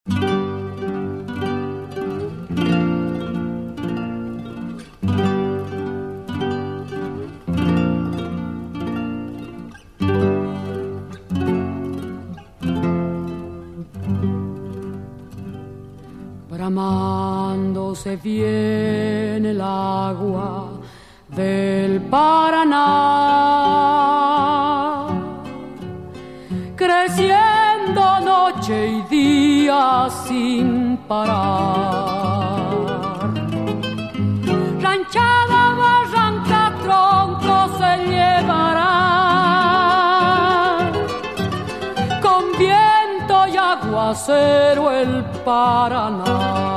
Bramando se viene el agua del Paraná, creciendo noche y día sin parar. Ranchada, barranca, tronco se llevará, con viento y aguacero el Paraná.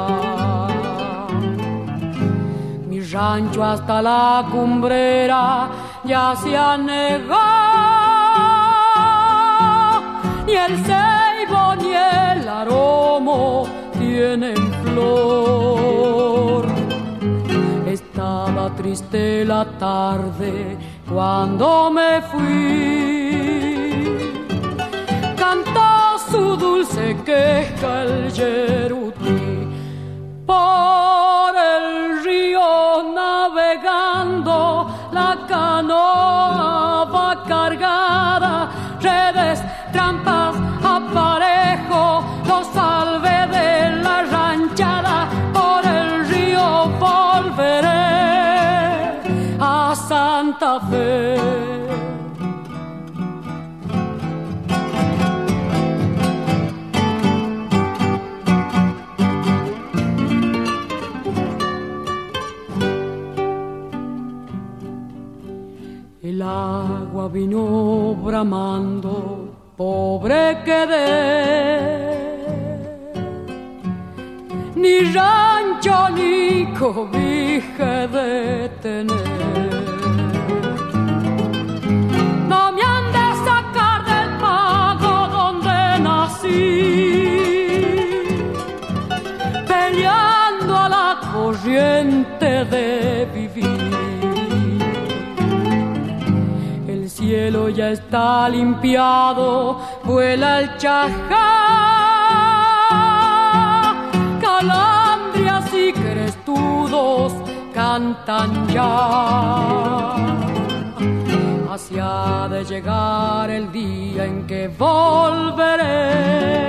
Mi rancho hasta la cumbrera ya se anegó, ni el ceibo ni el aromo tienen flor. Estaba triste la tarde cuando me fui, cantó su dulce queja el yerutí. Por el río navegando la canoa va cargada, redes, trampas, aparejo, lo salvé de la ranchada. Por el río volveré a Santa Fe. El agua vino bramando, pobre quedé, ni rancho ni cobija de tener. No me han de sacar del pago donde nací, peleando a la corriente de vivir. El cielo ya está limpiado, vuela el chajá, calandrias y crestudos cantan ya. Hacia de llegar el día en que volveré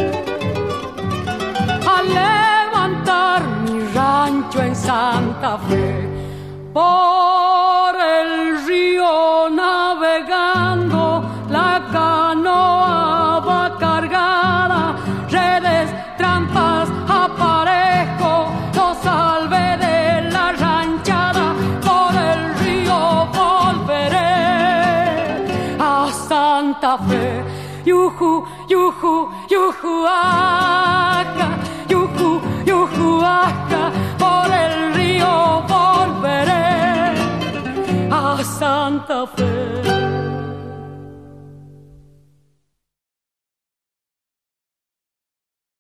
a levantar mi rancho en Santa Fe. Por el río navegando la canoa va cargada, redes, trampas, aparejo, lo salvé de la ranchada. Por el río volveré a Santa Fe. Yuju, yuju, yuju, acá, yuju, yuju, acá. Por el río volveré a Santa Fe.